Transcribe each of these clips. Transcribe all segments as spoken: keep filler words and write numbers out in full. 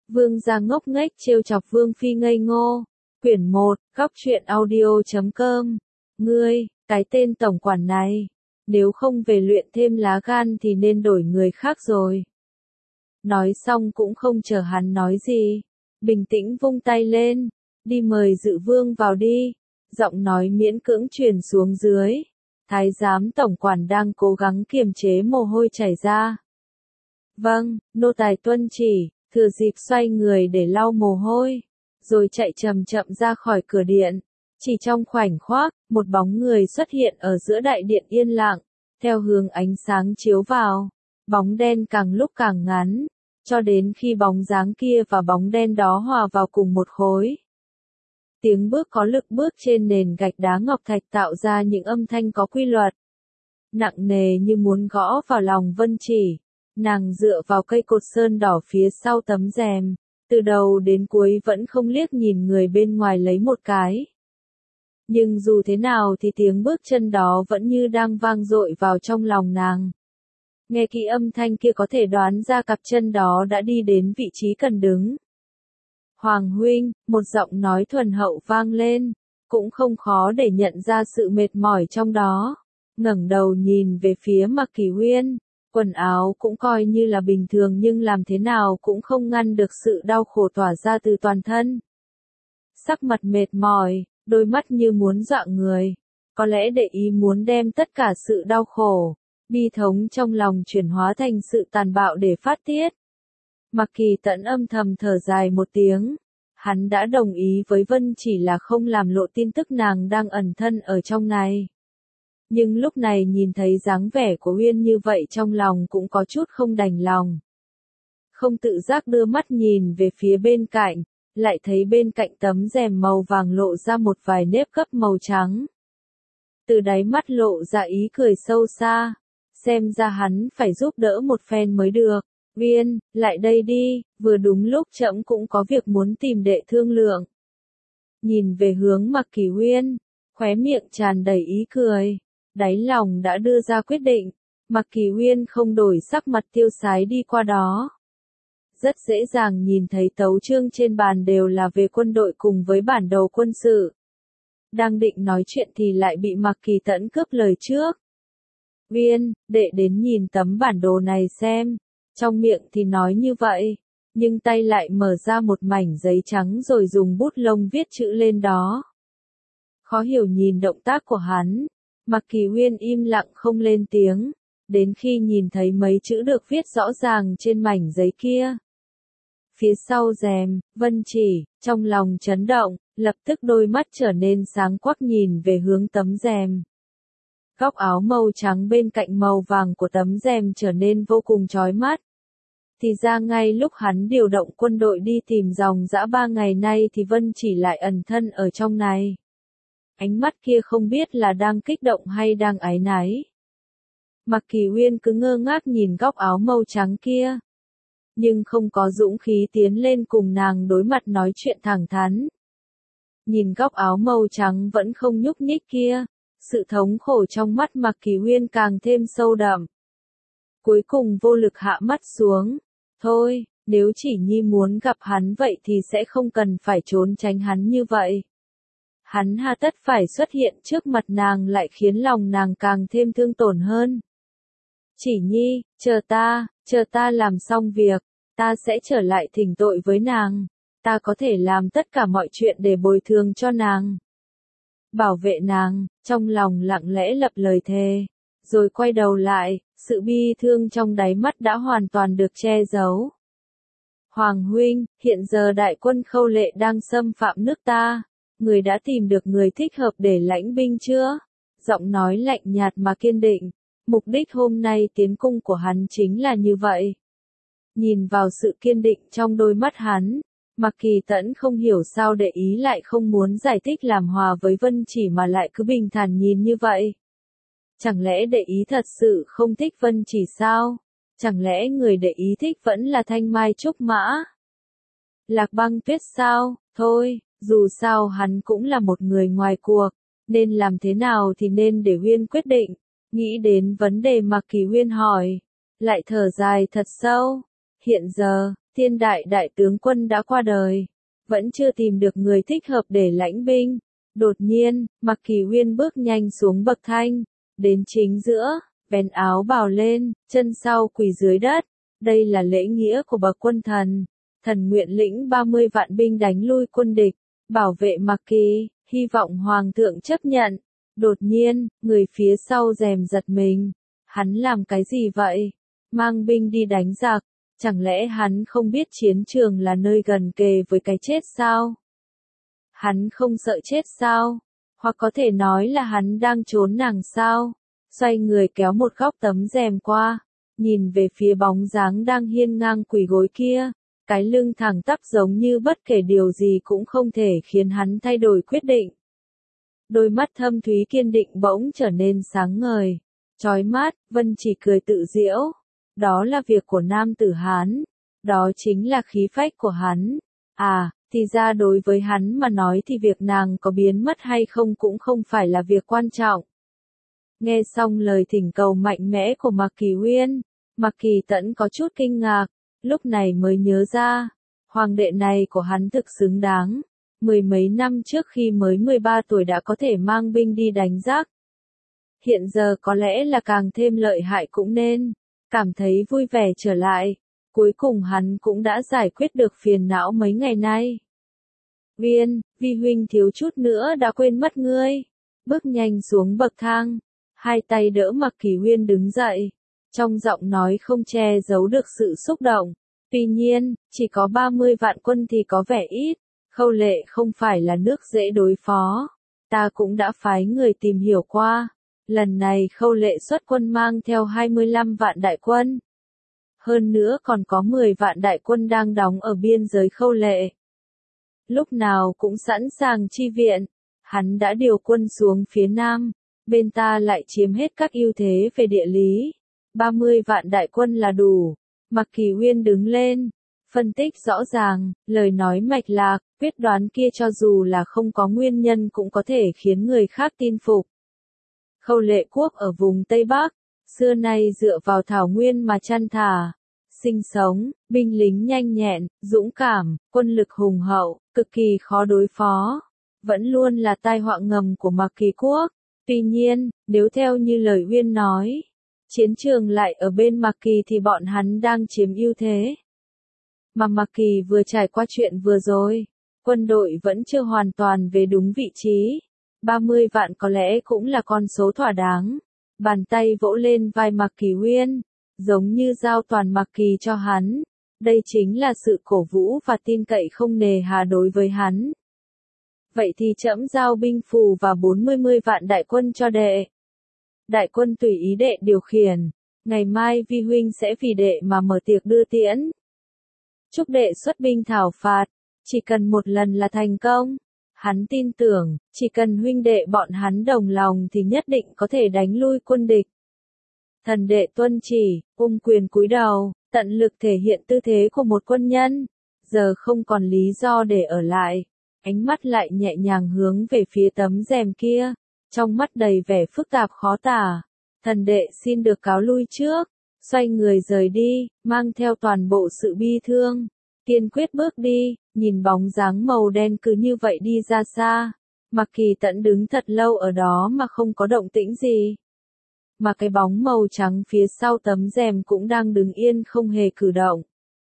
Vương gia ngốc nghếch trêu chọc Vương phi ngây ngô. Quyển một, góc truyện audio chấm com. Ngươi, cái tên tổng quản này, nếu không về luyện thêm lá gan thì nên đổi người khác rồi. Nói xong cũng không chờ hắn nói gì, bình tĩnh vung tay lên, đi mời Dự Vương vào đi. Giọng nói miễn cưỡng truyền xuống dưới. Thái giám tổng quản đang cố gắng kiềm chế mồ hôi chảy ra. Vâng, nô tài tuân chỉ, thừa dịp xoay người để lau mồ hôi, rồi chạy chậm chậm ra khỏi cửa điện. Chỉ trong khoảnh khắc, một bóng người xuất hiện ở giữa đại điện yên lặng, theo hướng ánh sáng chiếu vào. Bóng đen càng lúc càng ngắn, cho đến khi bóng dáng kia và bóng đen đó hòa vào cùng một khối. Tiếng bước có lực bước trên nền gạch đá ngọc thạch tạo ra những âm thanh có quy luật. Nặng nề như muốn gõ vào lòng Vân Chỉ. Nàng dựa vào cây cột sơn đỏ phía sau tấm rèm, từ đầu đến cuối vẫn không liếc nhìn người bên ngoài lấy một cái. Nhưng dù thế nào thì tiếng bước chân đó vẫn như đang vang dội vào trong lòng nàng. Nghe kỹ âm thanh kia có thể đoán ra cặp chân đó đã đi đến vị trí cần đứng. Hoàng huynh, một giọng nói thuần hậu vang lên, cũng không khó để nhận ra sự mệt mỏi trong đó. Ngẩng đầu nhìn về phía Mạc Kỳ Huyên, quần áo cũng coi như là bình thường nhưng làm thế nào cũng không ngăn được sự đau khổ tỏa ra từ toàn thân. Sắc mặt mệt mỏi, đôi mắt như muốn dọa người, có lẽ để ý muốn đem tất cả sự đau khổ, bi thống trong lòng chuyển hóa thành sự tàn bạo để phát tiết. Mạc Kỳ Tẫn âm thầm thở dài một tiếng, hắn đã đồng ý với Vân Chỉ là không làm lộ tin tức nàng đang ẩn thân ở trong này. Nhưng lúc này nhìn thấy dáng vẻ của Huyên như vậy trong lòng cũng có chút không đành lòng. Không tự giác đưa mắt nhìn về phía bên cạnh, lại thấy bên cạnh tấm rèm màu vàng lộ ra một vài nếp gấp màu trắng. Từ đáy mắt lộ ra ý cười sâu xa, xem ra hắn phải giúp đỡ một phen mới được. Viên, lại đây đi, vừa đúng lúc trẫm cũng có việc muốn tìm đệ thương lượng. Nhìn về hướng Mạc Kỳ Huyên, khóe miệng tràn đầy ý cười, đáy lòng đã đưa ra quyết định. Mạc Kỳ Huyên không đổi sắc mặt tiêu sái đi qua đó. Rất dễ dàng nhìn thấy tấu chương trên bàn đều là về quân đội cùng với bản đồ quân sự. Đang định nói chuyện thì lại bị Mạc Kỳ Tẫn cướp lời trước. Viên, đệ đến nhìn tấm bản đồ này xem. Trong miệng thì nói như vậy, nhưng tay lại mở ra một mảnh giấy trắng rồi dùng bút lông viết chữ lên đó. Khó hiểu nhìn động tác của hắn, Mạc Kỳ Huyên im lặng không lên tiếng, đến khi nhìn thấy mấy chữ được viết rõ ràng trên mảnh giấy kia. Phía sau rèm, Vân Chỉ, trong lòng chấn động, lập tức đôi mắt trở nên sáng quắc nhìn về hướng tấm rèm. Góc áo màu trắng bên cạnh màu vàng của tấm rèm trở nên vô cùng chói mắt. Thì ra ngay lúc hắn điều động quân đội đi tìm dòng dã ba ngày nay thì Vân Chỉ lại ẩn thân ở trong này. Ánh mắt kia không biết là đang kích động hay đang áy náy. Mạc Kỳ Huyên cứ ngơ ngác nhìn góc áo màu trắng kia, nhưng không có dũng khí tiến lên cùng nàng đối mặt nói chuyện thẳng thắn. Nhìn góc áo màu trắng vẫn không nhúc nhích kia, sự thống khổ trong mắt Mạc Kỳ Huyên càng thêm sâu đậm. Cuối cùng vô lực hạ mắt xuống. Thôi, nếu Chỉ Nhi muốn gặp hắn vậy thì sẽ không cần phải trốn tránh hắn như vậy. Hắn hà tất phải xuất hiện trước mặt nàng lại khiến lòng nàng càng thêm thương tổn hơn. Chỉ Nhi, chờ ta, chờ ta làm xong việc, ta sẽ trở lại thỉnh tội với nàng. Ta có thể làm tất cả mọi chuyện để bồi thường cho nàng. Bảo vệ nàng, trong lòng lặng lẽ lập lời thề. Rồi quay đầu lại, sự bi thương trong đáy mắt đã hoàn toàn được che giấu. Hoàng huynh, hiện giờ đại quân Khâu Lệ đang xâm phạm nước ta. Người đã tìm được người thích hợp để lãnh binh chưa? Giọng nói lạnh nhạt mà kiên định. Mục đích hôm nay tiến cung của hắn chính là như vậy. Nhìn vào sự kiên định trong đôi mắt hắn, Mạc Kỳ Tẫn không hiểu sao để ý lại không muốn giải thích làm hòa với Vân Chỉ mà lại cứ bình thản nhìn như vậy. Chẳng lẽ để ý thật sự không thích Vân Chỉ sao? Chẳng lẽ người để ý thích vẫn là Thanh Mai Trúc Mã? Lạc Băng Tuyết sao? Thôi, dù sao hắn cũng là một người ngoài cuộc, nên làm thế nào thì nên để Huyên quyết định. Nghĩ đến vấn đề Mạc Kỳ Huyên hỏi, lại thở dài thật sâu. Hiện giờ, Thiên đại đại tướng quân đã qua đời, vẫn chưa tìm được người thích hợp để lãnh binh. Đột nhiên, Mạc Kỳ Uyên bước nhanh xuống bậc thang, đến chính giữa, vén áo bào lên, chân sau quỳ dưới đất. Đây là lễ nghĩa của bậc quân thần. Thần nguyện lĩnh ba mươi vạn binh đánh lui quân địch, bảo vệ Mạc Kỳ, hy vọng hoàng thượng chấp nhận. Đột nhiên, người phía sau rèm giật mình. Hắn làm cái gì vậy? Mang binh đi đánh giặc, chẳng lẽ hắn không biết chiến trường là nơi gần kề với cái chết sao? Hắn không sợ chết sao? Hoặc có thể nói là hắn đang trốn nàng sao? Xoay người kéo một góc tấm rèm qua, nhìn về phía bóng dáng đang hiên ngang quỳ gối kia, cái lưng thẳng tắp giống như bất kể điều gì cũng không thể khiến hắn thay đổi quyết định. Đôi mắt thâm thúy kiên định bỗng trở nên sáng ngời, chói mắt. Vân Chỉ cười tự giễu. Đó là việc của nam tử Hán, đó chính là khí phách của hắn. À, thì ra đối với hắn mà nói thì việc nàng có biến mất hay không cũng không phải là việc quan trọng. Nghe xong lời thỉnh cầu mạnh mẽ của Mạc Kỳ Uyên, Mạc Kỳ Tẫn có chút kinh ngạc, lúc này mới nhớ ra, hoàng đệ này của hắn thực xứng đáng. Mười mấy năm trước khi mới mười ba tuổi đã có thể mang binh đi đánh giặc. Hiện giờ có lẽ là càng thêm lợi hại cũng nên, cảm thấy vui vẻ trở lại. Cuối cùng hắn cũng đã giải quyết được phiền não mấy ngày nay. Uyên, vi huynh thiếu chút nữa đã quên mất ngươi. Bước nhanh xuống bậc thang, hai tay đỡ Mạc Kỳ Uyên đứng dậy, trong giọng nói không che giấu được sự xúc động. Tuy nhiên, chỉ có ba mươi vạn quân thì có vẻ ít. Khâu Lệ không phải là nước dễ đối phó. Ta cũng đã phái người tìm hiểu qua. Lần này Khâu Lệ xuất quân mang theo hai mươi lăm vạn đại quân. Hơn nữa còn có mười vạn đại quân đang đóng ở biên giới Khâu Lệ. Lúc nào cũng sẵn sàng chi viện. Hắn đã điều quân xuống phía nam. Bên ta lại chiếm hết các ưu thế về địa lý. ba mươi vạn đại quân là đủ. Mạc Kỳ Uyên đứng lên, phân tích rõ ràng, lời nói mạch lạc, quyết đoán kia cho dù là không có nguyên nhân cũng có thể khiến người khác tin phục. Khâu Lệ quốc ở vùng Tây Bắc, xưa nay dựa vào thảo nguyên mà chăn thả, sinh sống, binh lính nhanh nhẹn, dũng cảm, quân lực hùng hậu, cực kỳ khó đối phó, vẫn luôn là tai họa ngầm của Mạc Kỳ quốc. Tuy nhiên, nếu theo như lời Uyên nói, chiến trường lại ở bên Mạc Kỳ thì bọn hắn đang chiếm ưu thế. Mà Mạc Kỳ vừa trải qua chuyện vừa rồi, quân đội vẫn chưa hoàn toàn về đúng vị trí. ba mươi vạn có lẽ cũng là con số thỏa đáng. Bàn tay vỗ lên vai Mạc Kỳ Uyên, giống như giao toàn Mạc Kỳ cho hắn. Đây chính là sự cổ vũ và tin cậy không nề hà đối với hắn. Vậy thì trẫm giao binh phù và bốn mươi vạn đại quân cho đệ. Đại quân tùy ý đệ điều khiển. Ngày mai vi huynh sẽ vì đệ mà mở tiệc đưa tiễn. Chúc đệ xuất binh thảo phạt, chỉ cần một lần là thành công. Hắn tin tưởng, chỉ cần huynh đệ bọn hắn đồng lòng thì nhất định có thể đánh lui quân địch. Thần đệ tuân chỉ, ung quyền cúi đầu, tận lực thể hiện tư thế của một quân nhân. Giờ không còn lý do để ở lại. Ánh mắt lại nhẹ nhàng hướng về phía tấm rèm kia, trong mắt đầy vẻ phức tạp khó tả. Thần đệ xin được cáo lui trước. Xoay người rời đi, mang theo toàn bộ sự bi thương. Kiên quyết bước đi, nhìn bóng dáng màu đen cứ như vậy đi ra xa. Mạc Kỳ Tẫn đứng thật lâu ở đó mà không có động tĩnh gì. Mà cái bóng màu trắng phía sau tấm rèm cũng đang đứng yên không hề cử động.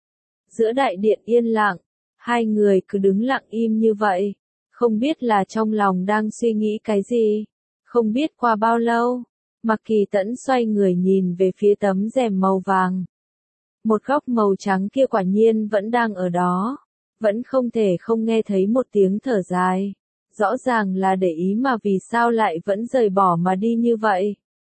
Giữa đại điện yên lặng, hai người cứ đứng lặng im như vậy. Không biết là trong lòng đang suy nghĩ cái gì. Không biết qua bao lâu. Mạc Kỳ Tẫn xoay người nhìn về phía tấm rèm màu vàng. Một góc màu trắng kia quả nhiên vẫn đang ở đó. Vẫn không thể không nghe thấy một tiếng thở dài. Rõ ràng là để ý mà vì sao lại vẫn rời bỏ mà đi như vậy.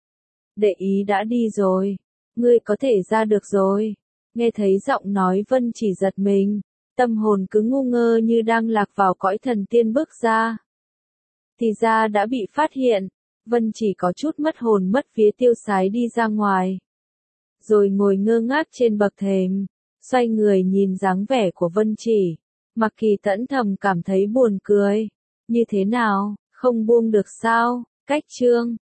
Để ý đã đi rồi. Ngươi có thể ra được rồi. Nghe thấy giọng nói Vân Chỉ giật mình. Tâm hồn cứ ngu ngơ như đang lạc vào cõi thần tiên bước ra. Thì ra đã bị phát hiện. Vân Chỉ có chút mất hồn mất vía tiêu sái đi ra ngoài. Rồi ngồi ngơ ngác trên bậc thềm, xoay người nhìn dáng vẻ của Vân Chỉ. Mạc Kỳ Tẫn thầm cảm thấy buồn cười. Như thế nào, không buông được sao? Cách chương